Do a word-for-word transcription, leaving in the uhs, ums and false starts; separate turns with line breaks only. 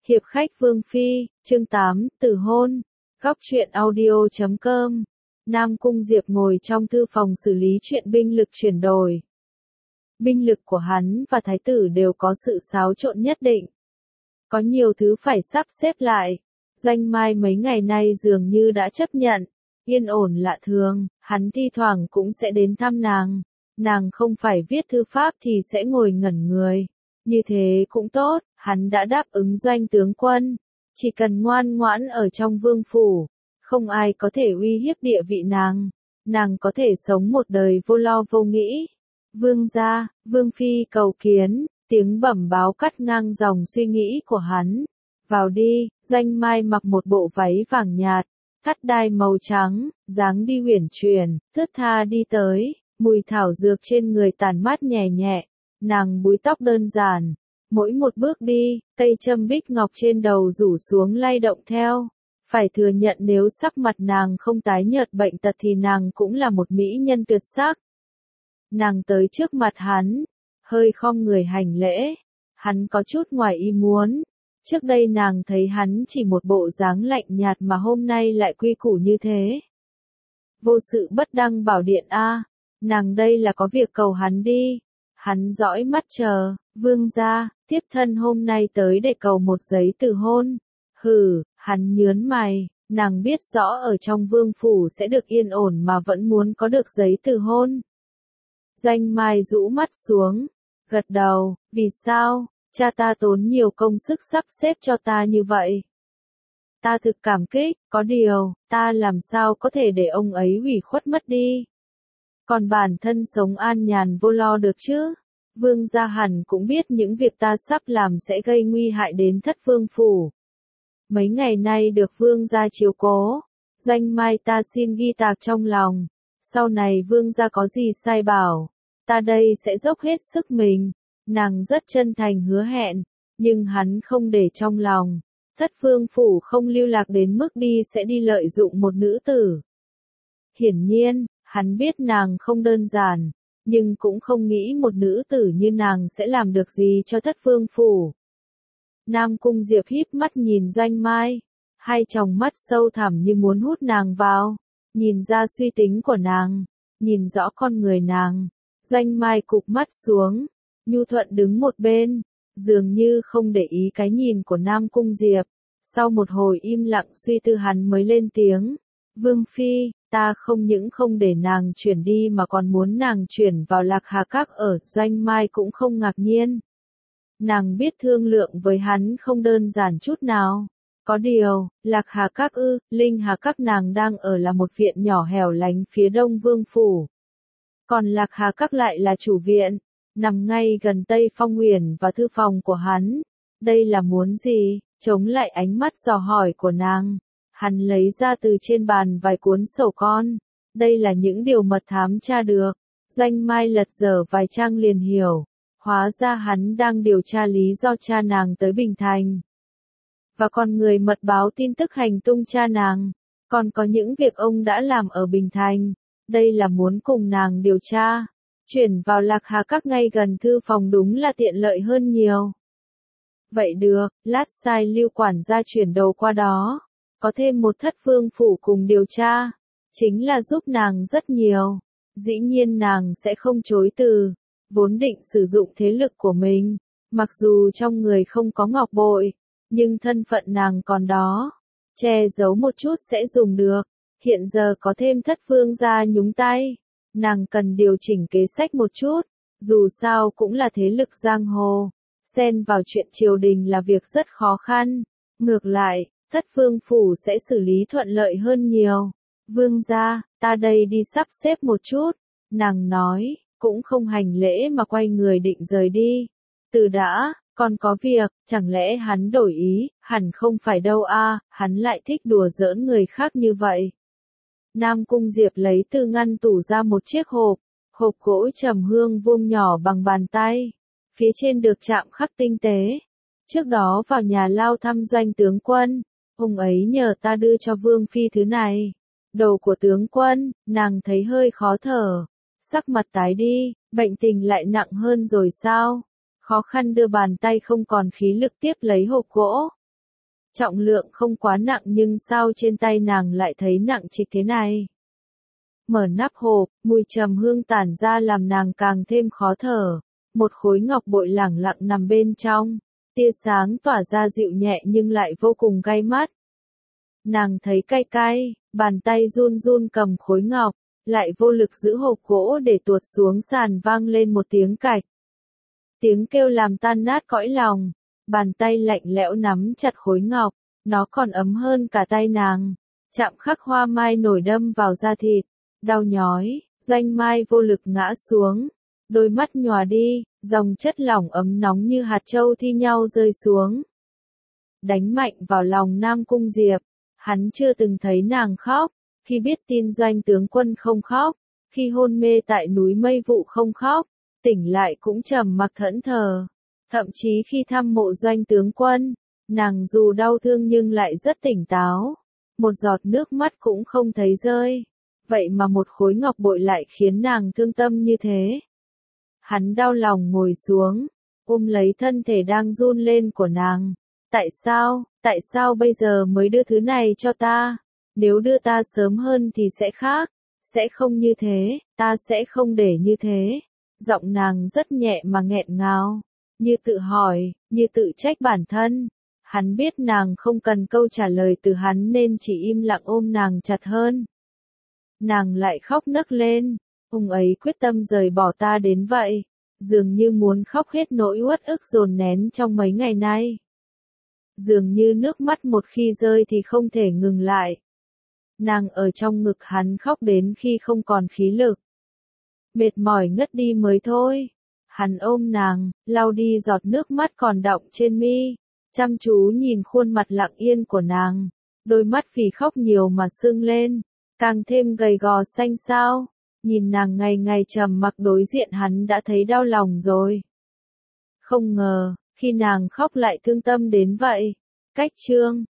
Hiệp khách Vương Phi, chương tám, Từ hôn. Góc truyện audio chấm com. Nam Cung Diệp ngồi trong thư phòng xử lý chuyện binh lực chuyển đổi. Binh lực của hắn và thái tử đều có sự xáo trộn nhất định. Có nhiều thứ phải sắp xếp lại. Doanh Mai mấy ngày nay dường như đã chấp nhận. Yên ổn lạ thường, hắn thi thoảng cũng sẽ đến thăm nàng. Nàng không phải viết thư pháp thì sẽ ngồi ngẩn người. Như thế cũng tốt, hắn đã đáp ứng Doanh tướng quân. Chỉ cần ngoan ngoãn ở trong vương phủ, không ai có thể uy hiếp địa vị nàng. Nàng có thể sống một đời vô lo vô nghĩ. Vương gia, Vương Phi cầu kiến, tiếng bẩm báo cắt ngang dòng suy nghĩ của hắn. Vào đi, Doanh Mai mặc một bộ váy vàng nhạt, thắt đai màu trắng, dáng đi uyển chuyển, thướt tha đi tới, mùi thảo dược trên người tản mát nhẹ nhẹ. Nàng búi tóc đơn giản, mỗi một bước đi, cây châm bích ngọc trên đầu rủ xuống lay động theo. Phải thừa nhận nếu sắc mặt nàng không tái nhợt bệnh tật thì nàng cũng là một mỹ nhân tuyệt sắc. Nàng tới trước mặt hắn, hơi khom người hành lễ. Hắn có chút ngoài ý muốn. Trước đây nàng thấy hắn chỉ một bộ dáng lạnh nhạt mà hôm nay lại quy củ như thế. Vô sự bất đăng bảo điện a, nàng đây là có việc cầu hắn đi. Hắn dõi mắt chờ, vương gia, tiếp thân hôm nay tới để cầu một giấy từ hôn. Hừ, hắn nhớn mày, nàng biết rõ ở trong vương phủ sẽ được yên ổn mà vẫn muốn có được giấy từ hôn. Doanh Mai rũ mắt xuống, gật đầu, vì sao, cha ta tốn nhiều công sức sắp xếp cho ta như vậy. Ta thực cảm kích, có điều, ta làm sao có thể để ông ấy ủy khuất mất đi. Còn bản thân sống an nhàn vô lo được chứ? Vương gia hẳn cũng biết những việc ta sắp làm sẽ gây nguy hại đến thất vương phủ. Mấy ngày nay được vương gia chiếu cố, Doanh Mai ta xin ghi tạc trong lòng. Sau này vương gia có gì sai bảo, ta đây sẽ dốc hết sức mình. Nàng rất chân thành hứa hẹn, nhưng hắn không để trong lòng. Thất vương phủ không lưu lạc đến mức đi sẽ đi lợi dụng một nữ tử. Hiển nhiên, hắn biết nàng không đơn giản, nhưng cũng không nghĩ một nữ tử như nàng sẽ làm được gì cho thất vương phủ. Nam Cung Diệp híp mắt nhìn Doanh Mai, hai tròng mắt sâu thẳm như muốn hút nàng vào, nhìn ra suy tính của nàng, nhìn rõ con người nàng. Doanh Mai cụp mắt xuống, nhu thuận đứng một bên, dường như không để ý cái nhìn của Nam Cung Diệp. Sau một hồi im lặng suy tư hắn mới lên tiếng, Vương Phi, ta không những không để nàng chuyển đi mà còn muốn nàng chuyển vào Lạc Hà Các ở. Doanh Mai cũng không ngạc nhiên. Nàng biết thương lượng với hắn không đơn giản chút nào. Có điều, Lạc Hà Các ư, Linh Hà Các nàng đang ở là một viện nhỏ hẻo lánh phía đông vương phủ. Còn Lạc Hà Các lại là chủ viện, nằm ngay gần Tây Phong Huyền và thư phòng của hắn. Đây là muốn gì? Chống lại ánh mắt dò hỏi của nàng. Hắn lấy ra từ trên bàn vài cuốn sổ con. Đây là những điều mật thám tra được. Doanh Mai lật dở vài trang liền hiểu. Hóa ra hắn đang điều tra lý do cha nàng tới Bình Thành. Và còn người mật báo tin tức hành tung cha nàng. Còn có những việc ông đã làm ở Bình Thành. Đây là muốn cùng nàng điều tra. Chuyển vào Lạc Hà Các ngay gần thư phòng đúng là tiện lợi hơn nhiều. Vậy được, lát sai Lưu quản gia chuyển đồ qua đó. Có thêm một thất vương phủ cùng điều tra. Chính là giúp nàng rất nhiều. Dĩ nhiên nàng sẽ không chối từ. Vốn định sử dụng thế lực của mình. Mặc dù trong người không có ngọc bội. Nhưng thân phận nàng còn đó. Che giấu một chút sẽ dùng được. Hiện giờ có thêm thất vương gia nhúng tay. Nàng cần điều chỉnh kế sách một chút. Dù sao cũng là thế lực giang hồ. Xen vào chuyện triều đình là việc rất khó khăn. Ngược lại, thất vương phủ sẽ xử lý thuận lợi hơn nhiều. Vương gia, ta đây đi sắp xếp một chút. Nàng nói, cũng không hành lễ mà quay người định rời đi. Từ đã, còn có việc, chẳng lẽ hắn đổi ý, hẳn không phải đâu a, hắn lại thích đùa giỡn người khác như vậy. Nam Cung Diệp lấy từ ngăn tủ ra một chiếc hộp, hộp gỗ trầm hương vuông nhỏ bằng bàn tay. Phía trên được chạm khắc tinh tế. Trước đó vào nhà lao thăm Doanh tướng quân, ông ấy nhờ ta đưa cho Vương Phi thứ này. Đồ của tướng quân, nàng thấy hơi khó thở. Sắc mặt tái đi, bệnh tình lại nặng hơn rồi sao? Khó khăn đưa bàn tay không còn khí lực tiếp lấy hộp gỗ. Trọng lượng không quá nặng nhưng sao trên tay nàng lại thấy nặng trịch thế này. Mở nắp hộp, mùi trầm hương tản ra làm nàng càng thêm khó thở. Một khối ngọc bội lẳng lặng nằm bên trong. Tia sáng tỏa ra dịu nhẹ nhưng lại vô cùng gay mắt. Nàng thấy cay cay, bàn tay run run cầm khối ngọc, lại vô lực giữ hộp gỗ để tuột xuống sàn vang lên một tiếng cạch. Tiếng kêu làm tan nát cõi lòng, bàn tay lạnh lẽo nắm chặt khối ngọc, nó còn ấm hơn cả tay nàng. Chạm khắc hoa mai nổi đâm vào da thịt, đau nhói, Doanh Mai vô lực ngã xuống, đôi mắt nhòa đi, dòng chất lỏng ấm nóng như hạt châu thi nhau rơi xuống. Đánh mạnh vào lòng Nam Cung Diệp, hắn chưa từng thấy nàng khóc, khi biết tin Doanh tướng quân không khóc, khi hôn mê tại núi Mây Vụ không khóc, tỉnh lại cũng trầm mặc thẫn thờ. Thậm chí khi thăm mộ Doanh tướng quân, nàng dù đau thương nhưng lại rất tỉnh táo, một giọt nước mắt cũng không thấy rơi. Vậy mà một khối ngọc bội lại khiến nàng thương tâm như thế. Hắn đau lòng ngồi xuống, ôm lấy thân thể đang run lên của nàng. Tại sao, tại sao bây giờ mới đưa thứ này cho ta? Nếu đưa ta sớm hơn thì sẽ khác, sẽ không như thế, ta sẽ không để như thế. Giọng nàng rất nhẹ mà nghẹn ngào, như tự hỏi, như tự trách bản thân. Hắn biết nàng không cần câu trả lời từ hắn nên chỉ im lặng ôm nàng chặt hơn. Nàng lại khóc nấc lên, ông ấy quyết tâm rời bỏ ta đến vậy, dường như muốn khóc hết nỗi uất ức dồn nén trong mấy ngày nay. Dường như nước mắt một khi rơi thì không thể ngừng lại. Nàng ở trong ngực hắn khóc đến khi không còn khí lực. Mệt mỏi ngất đi mới thôi. Hắn ôm nàng, lau đi giọt nước mắt còn đọng trên mi, chăm chú nhìn khuôn mặt lặng yên của nàng. Đôi mắt vì khóc nhiều mà sưng lên, càng thêm gầy gò xanh xao. Nhìn nàng ngày ngày trầm mặc đối diện hắn đã thấy đau lòng rồi. Không ngờ, khi nàng khóc lại thương tâm đến vậy. Cách chương